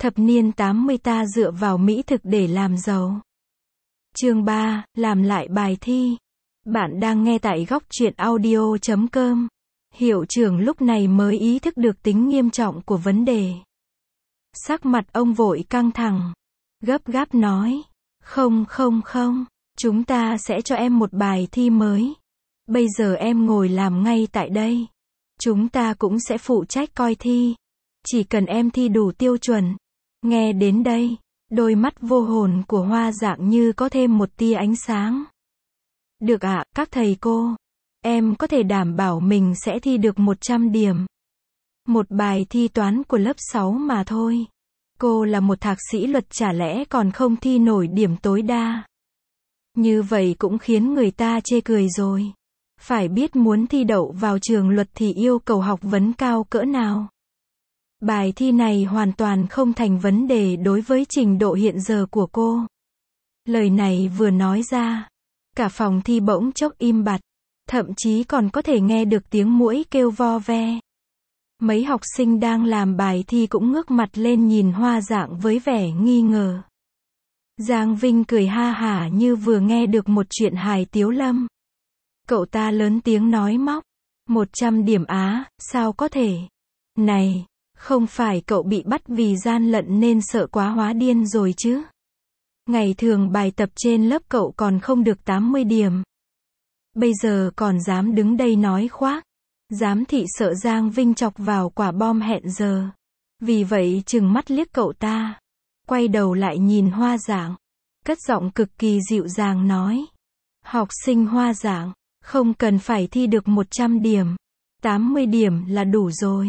Thập niên 80 ta dựa vào mỹ thực để làm giàu. Chương 3, làm lại bài thi. Bạn đang nghe tại góc truyện audio.com. Hiệu trưởng lúc này mới ý thức được tính nghiêm trọng của vấn đề. Sắc mặt ông vội căng thẳng, gấp gáp nói, không, chúng ta sẽ cho em một bài thi mới. Bây giờ em ngồi làm ngay tại đây. Chúng ta cũng sẽ phụ trách coi thi. Chỉ cần em thi đủ tiêu chuẩn. Nghe đến đây, đôi mắt vô hồn của Hoa Dạng như có thêm một tia ánh sáng. Được ạ, các thầy cô. Em có thể đảm bảo mình sẽ thi được 100 điểm. Một bài thi toán của lớp 6 mà thôi. Cô là một thạc sĩ luật chả lẽ còn không thi nổi điểm tối đa. Như vậy cũng khiến người ta chê cười rồi. Phải biết muốn thi đậu vào trường luật thì yêu cầu học vấn cao cỡ nào. Bài thi này hoàn toàn không thành vấn đề đối với trình độ hiện giờ của cô. Lời này vừa nói ra, cả phòng thi bỗng chốc im bặt, thậm chí còn có thể nghe được tiếng muỗi kêu vo ve. Mấy học sinh đang làm bài thi cũng ngước mặt lên nhìn Hoa Dạng với vẻ nghi ngờ. Giang Vinh cười ha hả như vừa nghe được một chuyện hài tiếu lâm. Cậu ta lớn tiếng nói móc, 100 điểm á, sao có thể? Này, không phải cậu bị bắt vì gian lận nên sợ quá hóa điên rồi chứ? Ngày thường bài tập trên lớp cậu còn không được 80 điểm. Bây giờ còn dám đứng đây nói khoác. Giám thị sợ Giang Vinh chọc vào quả bom hẹn giờ. Vì vậy trừng mắt liếc cậu ta. Quay đầu lại nhìn Hoa Dạng. Cất giọng cực kỳ dịu dàng nói. Học sinh Hoa Dạng, không cần phải thi được 100 điểm. 80 điểm là đủ rồi.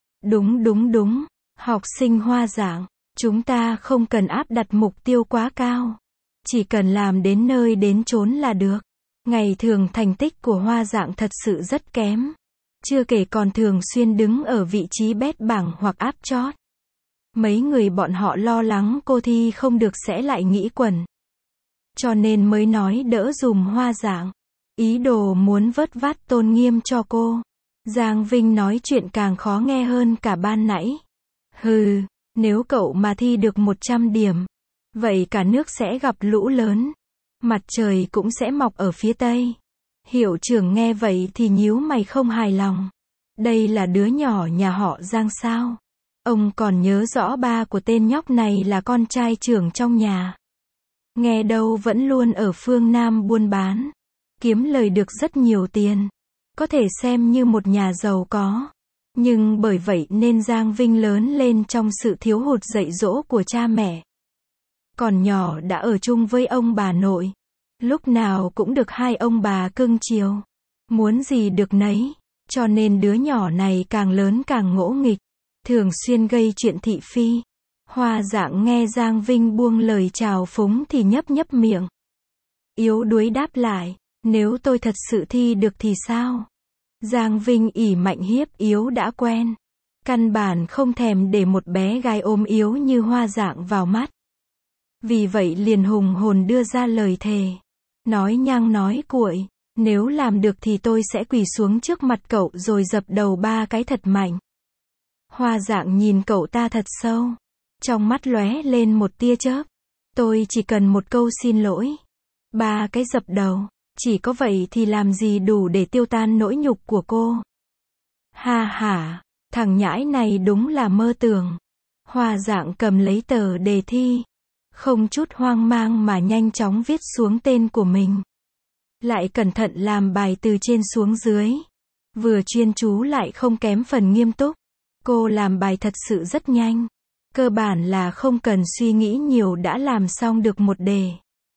Đúng. Học sinh Hoa Dạng, chúng ta không cần áp đặt mục tiêu quá cao. Chỉ cần làm đến nơi đến chốn là được. Ngày thường thành tích của Hoa Dạng thật sự rất kém. Chưa kể còn thường xuyên đứng ở vị trí bét bảng hoặc áp chót. Mấy người bọn họ lo lắng cô thi không được sẽ lại nghĩ quẩn. Cho nên mới nói đỡ dùm Hoa Dạng. Ý đồ muốn vớt vát tôn nghiêm cho cô. Giang Vinh nói chuyện càng khó nghe hơn cả ban nãy. Hừ, nếu cậu mà thi được 100 điểm, vậy cả nước sẽ gặp lũ lớn. Mặt trời cũng sẽ mọc ở phía tây. Hiệu trưởng nghe vậy thì nhíu mày không hài lòng. Đây là đứa nhỏ nhà họ Giang sao? Ông còn nhớ rõ ba của tên nhóc này là con trai trưởng trong nhà. Nghe đâu vẫn luôn ở phương Nam buôn bán. Kiếm lời được rất nhiều tiền. Có thể xem như một nhà giàu có. Nhưng bởi vậy nên Giang Vinh lớn lên trong sự thiếu hụt dạy dỗ của cha mẹ. Còn nhỏ đã ở chung với ông bà nội. Lúc nào cũng được hai ông bà cưng chiều. Muốn gì được nấy. Cho nên đứa nhỏ này càng lớn càng ngỗ nghịch. Thường xuyên gây chuyện thị phi. Hoa Dạng nghe Giang Vinh buông lời chào phúng thì nhấp miệng. Yếu đuối đáp lại. Nếu tôi thật sự thi được thì sao? Giang Vinh ỷ mạnh hiếp yếu đã quen. Căn bản không thèm để một bé gái ốm yếu như Hoa Dạng vào mắt. Vì vậy liền hùng hồn đưa ra lời thề. Nói nhăng nói cuội. Nếu làm được thì tôi sẽ quỳ xuống trước mặt cậu rồi dập đầu 3 cái thật mạnh. Hoa Dạng nhìn cậu ta thật sâu. Trong mắt lóe lên một tia chớp. Tôi chỉ cần một câu xin lỗi. 3 cái dập đầu. Chỉ có vậy thì làm gì đủ để tiêu tan nỗi nhục của cô. Ha ha, thằng nhãi này đúng là mơ tưởng. Hoa Dạng cầm lấy tờ đề thi. Không chút hoang mang mà nhanh chóng viết xuống tên của mình. Lại cẩn thận làm bài từ trên xuống dưới. Vừa chuyên chú lại không kém phần nghiêm túc. Cô làm bài thật sự rất nhanh. Cơ bản là không cần suy nghĩ nhiều đã làm xong được một đề.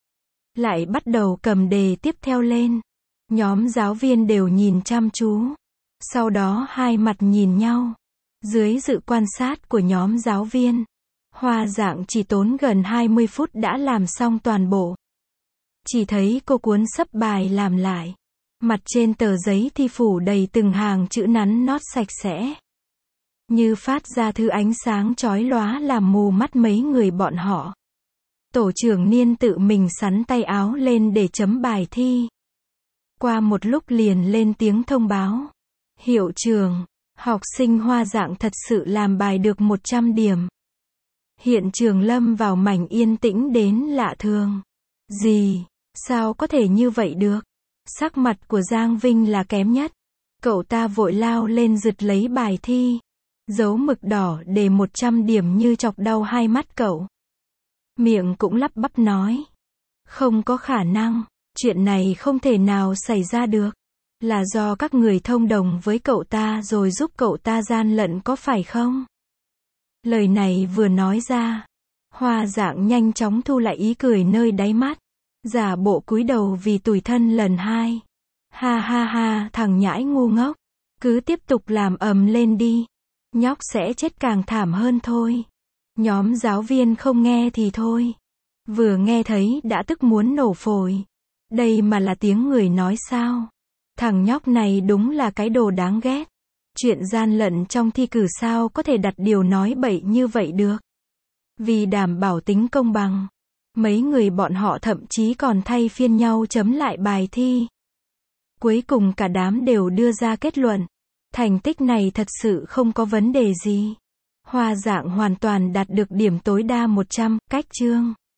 Lại bắt đầu cầm đề tiếp theo lên. Nhóm giáo viên đều nhìn chăm chú. Sau đó hai mặt nhìn nhau. Dưới sự quan sát của nhóm giáo viên, Hoa Dạng chỉ tốn gần 20 phút đã làm xong toàn bộ. Chỉ thấy cô cuốn sấp bài làm lại. Mặt trên tờ giấy thi phủ đầy từng hàng chữ nắn nót sạch sẽ. Như phát ra thứ ánh sáng chói lóa làm mù mắt mấy người bọn họ. Tổ trưởng Niên tự mình xắn tay áo lên để chấm bài thi. Qua một lúc liền lên tiếng thông báo. Hiệu trưởng, học sinh Hoa Dạng thật sự làm bài được 100 điểm. Hiện trường lâm vào mảnh yên tĩnh đến lạ thường. Gì? Sao có thể như vậy được? Sắc mặt của Giang Vinh là kém nhất. Cậu ta vội lao lên giật lấy bài thi. Dấu mực đỏ đề 100 điểm như chọc đau hai mắt cậu. Miệng cũng lắp bắp nói. Không có khả năng. Chuyện này không thể nào xảy ra được. Là do các người thông đồng với cậu ta rồi giúp cậu ta gian lận có phải không? Lời này vừa nói ra, Hoa Dạng nhanh chóng thu lại ý cười nơi đáy mắt, giả bộ cúi đầu vì tủi thân lần hai. Ha ha ha, thằng nhãi ngu ngốc, cứ tiếp tục làm ầm lên đi, nhóc sẽ chết càng thảm hơn thôi. Nhóm giáo viên không nghe thì thôi, vừa nghe thấy đã tức muốn nổ phổi. Đây mà là tiếng người nói sao? Thằng nhóc này đúng là cái đồ đáng ghét. Chuyện gian lận trong thi cử sao có thể đặt điều nói bậy như vậy được. Vì đảm bảo tính công bằng, mấy người bọn họ thậm chí còn thay phiên nhau chấm lại bài thi. Cuối cùng cả đám đều đưa ra kết luận, thành tích này thật sự không có vấn đề gì. Hoa Dạng hoàn toàn đạt được điểm tối đa 100, cách chương.